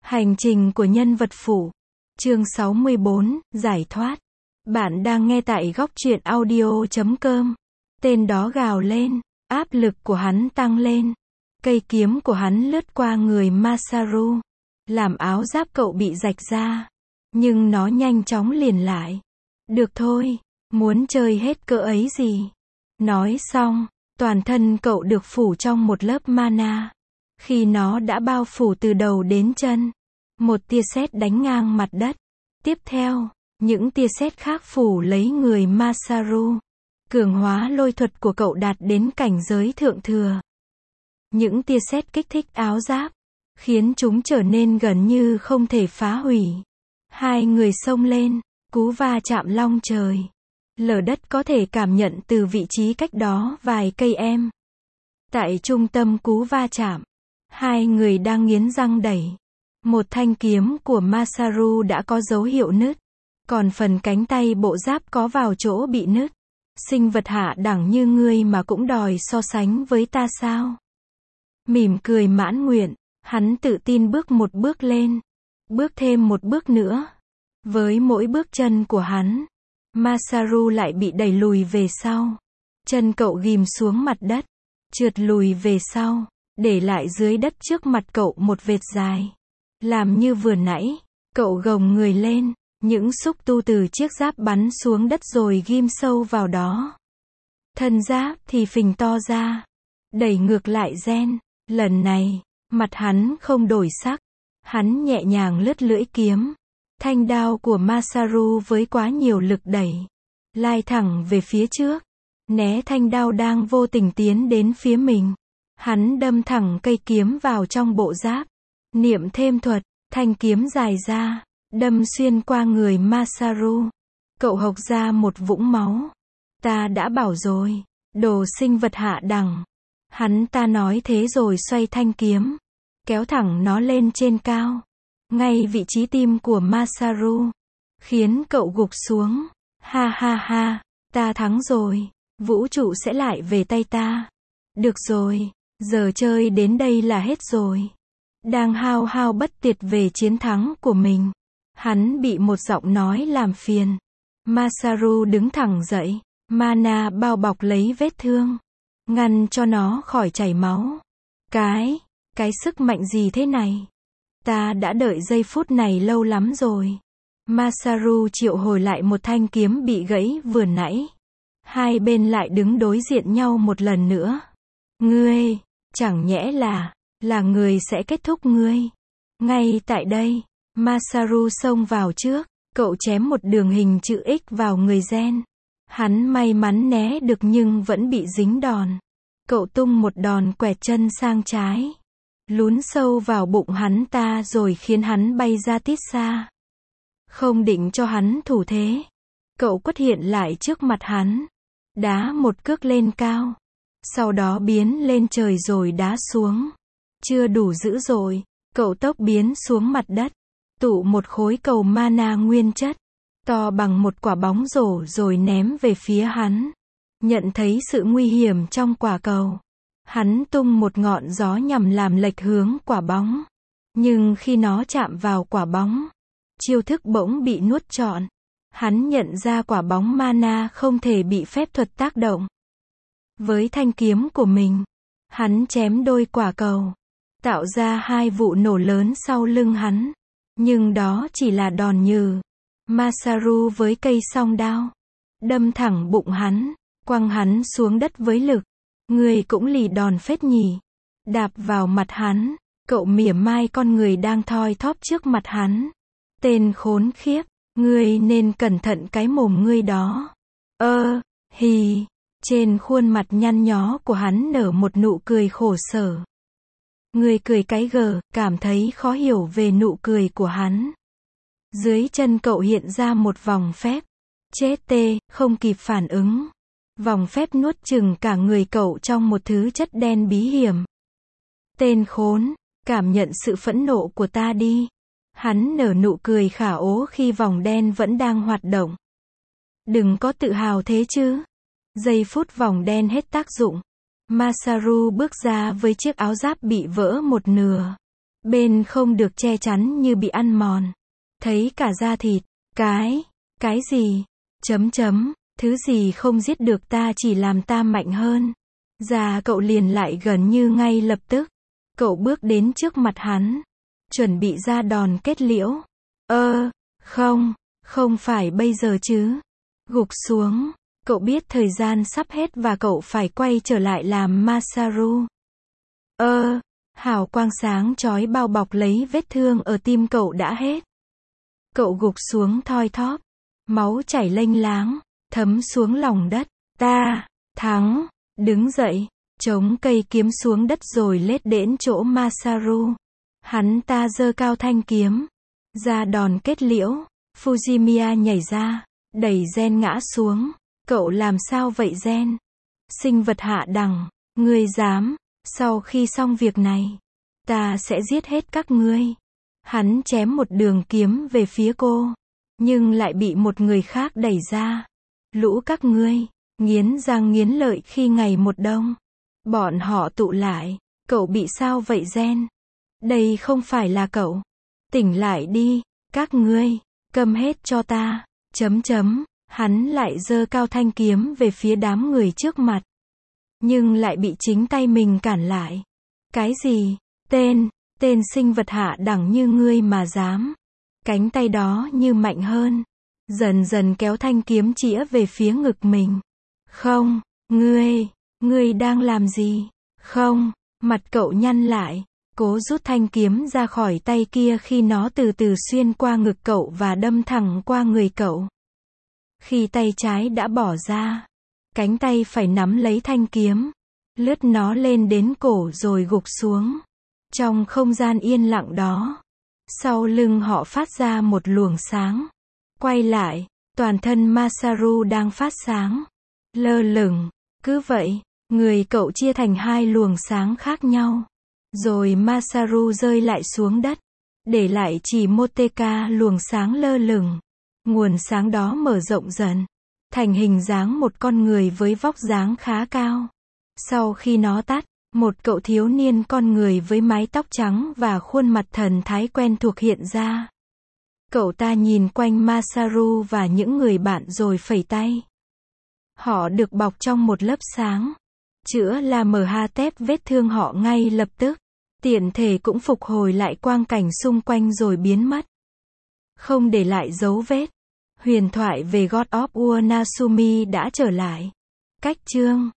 Hành trình của nhân vật phụ. Chương 64, giải thoát. Bạn đang nghe tại góc truyện audio.com. Tên đó gào lên, áp lực của hắn tăng lên. Cây kiếm của hắn lướt qua người Masaru, làm áo giáp cậu bị rạch ra. Nhưng nó nhanh chóng liền lại. Được thôi, muốn chơi hết cỡ ấy gì. Nói xong, toàn thân cậu được phủ trong một lớp mana. Khi nó đã bao phủ từ đầu đến chân, một tia sét đánh ngang mặt đất. Tiếp theo, những tia sét khác phủ lấy người Masaru. Cường hóa lôi thuật của cậu đạt đến cảnh giới thượng thừa. Những tia sét kích thích áo giáp, khiến chúng trở nên gần như không thể phá hủy. Hai người xông lên, cú va chạm long trời. Lở đất có thể cảm nhận từ vị trí cách đó vài cây em. Tại trung tâm cú va chạm, hai người đang nghiến răng đẩy. Một thanh kiếm của Masaru đã có dấu hiệu nứt, còn phần cánh tay bộ giáp có vào chỗ bị nứt. Sinh vật hạ đẳng như ngươi mà cũng đòi so sánh với ta sao? Mỉm cười mãn nguyện, hắn tự tin bước một bước lên, bước thêm một bước nữa. Với mỗi bước chân của hắn, Masaru lại bị đẩy lùi về sau. Chân cậu ghim xuống mặt đất, trượt lùi về sau, để lại dưới đất trước mặt cậu một vệt dài. Làm như vừa nãy, cậu gồng người lên, những xúc tu từ chiếc giáp bắn xuống đất rồi ghim sâu vào đó. Thân giáp thì phình to ra, đẩy ngược lại gen. Lần này, mặt hắn không đổi sắc, hắn nhẹ nhàng lướt lưỡi kiếm. Thanh đao của Masaru với quá nhiều lực đẩy, lai thẳng về phía trước, né thanh đao đang vô tình tiến đến phía mình. Hắn đâm thẳng cây kiếm vào trong bộ giáp. Niệm thêm thuật, thanh kiếm dài ra, đâm xuyên qua người Masaru. Cậu hộc ra một vũng máu. Ta đã bảo rồi, đồ sinh vật hạ đẳng. Hắn ta nói thế rồi xoay thanh kiếm, kéo thẳng nó lên trên cao, ngay vị trí tim của Masaru, khiến cậu gục xuống. Ha ha ha, ta thắng rồi, vũ trụ sẽ lại về tay ta. Được rồi, giờ chơi đến đây là hết rồi. Đang hao hao bất tuyệt về chiến thắng của mình, hắn bị một giọng nói làm phiền. Masaru đứng thẳng dậy, mana bao bọc lấy vết thương, ngăn cho nó khỏi chảy máu. Cái sức mạnh gì thế này? Ta đã đợi giây phút này lâu lắm rồi. Masaru triệu hồi lại một thanh kiếm bị gãy vừa nãy. Hai bên lại đứng đối diện nhau một lần nữa. Ngươi, chẳng nhẽ là người sẽ kết thúc ngươi. Ngay tại đây, Masaru xông vào trước, cậu chém một đường hình chữ X vào người gen. Hắn may mắn né được nhưng vẫn bị dính đòn. Cậu tung một đòn quẹt chân sang trái, lún sâu vào bụng hắn ta rồi khiến hắn bay ra tít xa. Không định cho hắn thủ thế, cậu quất hiện lại trước mặt hắn, đá một cước lên cao, sau đó biến lên trời rồi đá xuống. Chưa đủ dữ dội, cậu tốc biến xuống mặt đất, tụ một khối cầu mana nguyên chất, to bằng một quả bóng rổ rồi ném về phía hắn. Nhận thấy sự nguy hiểm trong quả cầu, hắn tung một ngọn gió nhằm làm lệch hướng quả bóng. Nhưng khi nó chạm vào quả bóng, chiêu thức bỗng bị nuốt trọn. Hắn nhận ra quả bóng mana không thể bị phép thuật tác động. Với thanh kiếm của mình, hắn chém đôi quả cầu, tạo ra hai vụ nổ lớn sau lưng hắn. Nhưng đó chỉ là đòn nhừ. Masaru với cây song đao, đâm thẳng bụng hắn, quăng hắn xuống đất với lực. Ngươi cũng lì đòn phết nhỉ. Đạp vào mặt hắn, cậu mỉa mai con người đang thoi thóp trước mặt hắn. Tên khốn khiếp, ngươi nên cẩn thận cái mồm ngươi đó. Hì. Trên khuôn mặt nhăn nhó của hắn nở một nụ cười khổ sở. Ngươi cười cái gờ, cảm thấy khó hiểu về nụ cười của hắn. Dưới chân cậu hiện ra một vòng phép. Chết tê, không kịp phản ứng. Vòng phép nuốt chửng cả người cậu trong một thứ chất đen bí hiểm. Tên khốn, cảm nhận sự phẫn nộ của ta đi. Hắn nở nụ cười khả ố khi vòng đen vẫn đang hoạt động. Đừng có tự hào thế chứ. Giây phút vòng đen hết tác dụng, Masaru bước ra với chiếc áo giáp bị vỡ một nửa. Bên không được che chắn như bị ăn mòn. Thấy cả da thịt. Cái gì? Thứ gì không giết được ta chỉ làm ta mạnh hơn. Da cậu liền lại gần như ngay lập tức. Cậu bước đến trước mặt hắn. Chuẩn bị ra đòn kết liễu. Không phải bây giờ chứ. Gục xuống. Cậu biết thời gian sắp hết và cậu phải quay trở lại làm Masaru. Hào quang sáng chói bao bọc lấy vết thương ở tim cậu đã hết. Cậu gục xuống thoi thóp. Máu chảy lênh láng, thấm xuống lòng đất. Ta thắng. Đứng dậy, chống cây kiếm xuống đất rồi lết đến chỗ Masaru. Hắn ta giơ cao thanh kiếm. Ra đòn kết liễu. Fujimiya nhảy ra, đẩy Gen ngã xuống. Cậu làm sao vậy Gen? Sinh vật hạ đẳng, ngươi dám, sau khi xong việc này, ta sẽ giết hết các ngươi. Hắn chém một đường kiếm về phía cô, nhưng lại bị một người khác đẩy ra. Lũ các ngươi, nghiến răng nghiến lợi khi ngày một đông. Bọn họ tụ lại, cậu bị sao vậy Gen? Đây không phải là cậu. Tỉnh lại đi, các ngươi, câm hết cho ta. Hắn lại giơ cao thanh kiếm về phía đám người trước mặt. Nhưng lại bị chính tay mình cản lại. Cái gì? Tên sinh vật hạ đẳng như ngươi mà dám. Cánh tay đó như mạnh hơn. Dần dần kéo thanh kiếm chĩa về phía ngực mình. Không, ngươi đang làm gì? Không, mặt cậu nhăn lại. Cố rút thanh kiếm ra khỏi tay kia khi nó từ từ xuyên qua ngực cậu và đâm thẳng qua người cậu. Khi tay trái đã bỏ ra, cánh tay phải nắm lấy thanh kiếm, lướt nó lên đến cổ rồi gục xuống. Trong không gian yên lặng đó, sau lưng họ phát ra một luồng sáng. Quay lại, toàn thân Masaru đang phát sáng, lơ lửng. Cứ vậy, người cậu chia thành hai luồng sáng khác nhau. Rồi Masaru rơi lại xuống đất, để lại chỉ Moteka luồng sáng lơ lửng. Nguồn sáng đó mở rộng dần, thành hình dáng một con người với vóc dáng khá cao. Sau khi nó tắt, một cậu thiếu niên con người với mái tóc trắng và khuôn mặt thần thái quen thuộc hiện ra. Cậu ta nhìn quanh Masaru và những người bạn rồi phẩy tay. Họ được bọc trong một lớp sáng. Chữa là MHT vết thương họ ngay lập tức. Tiện thể cũng phục hồi lại quang cảnh xung quanh rồi biến mất. Không để lại dấu vết. Huyền thoại về God of War Natsumi đã trở lại. Cách chương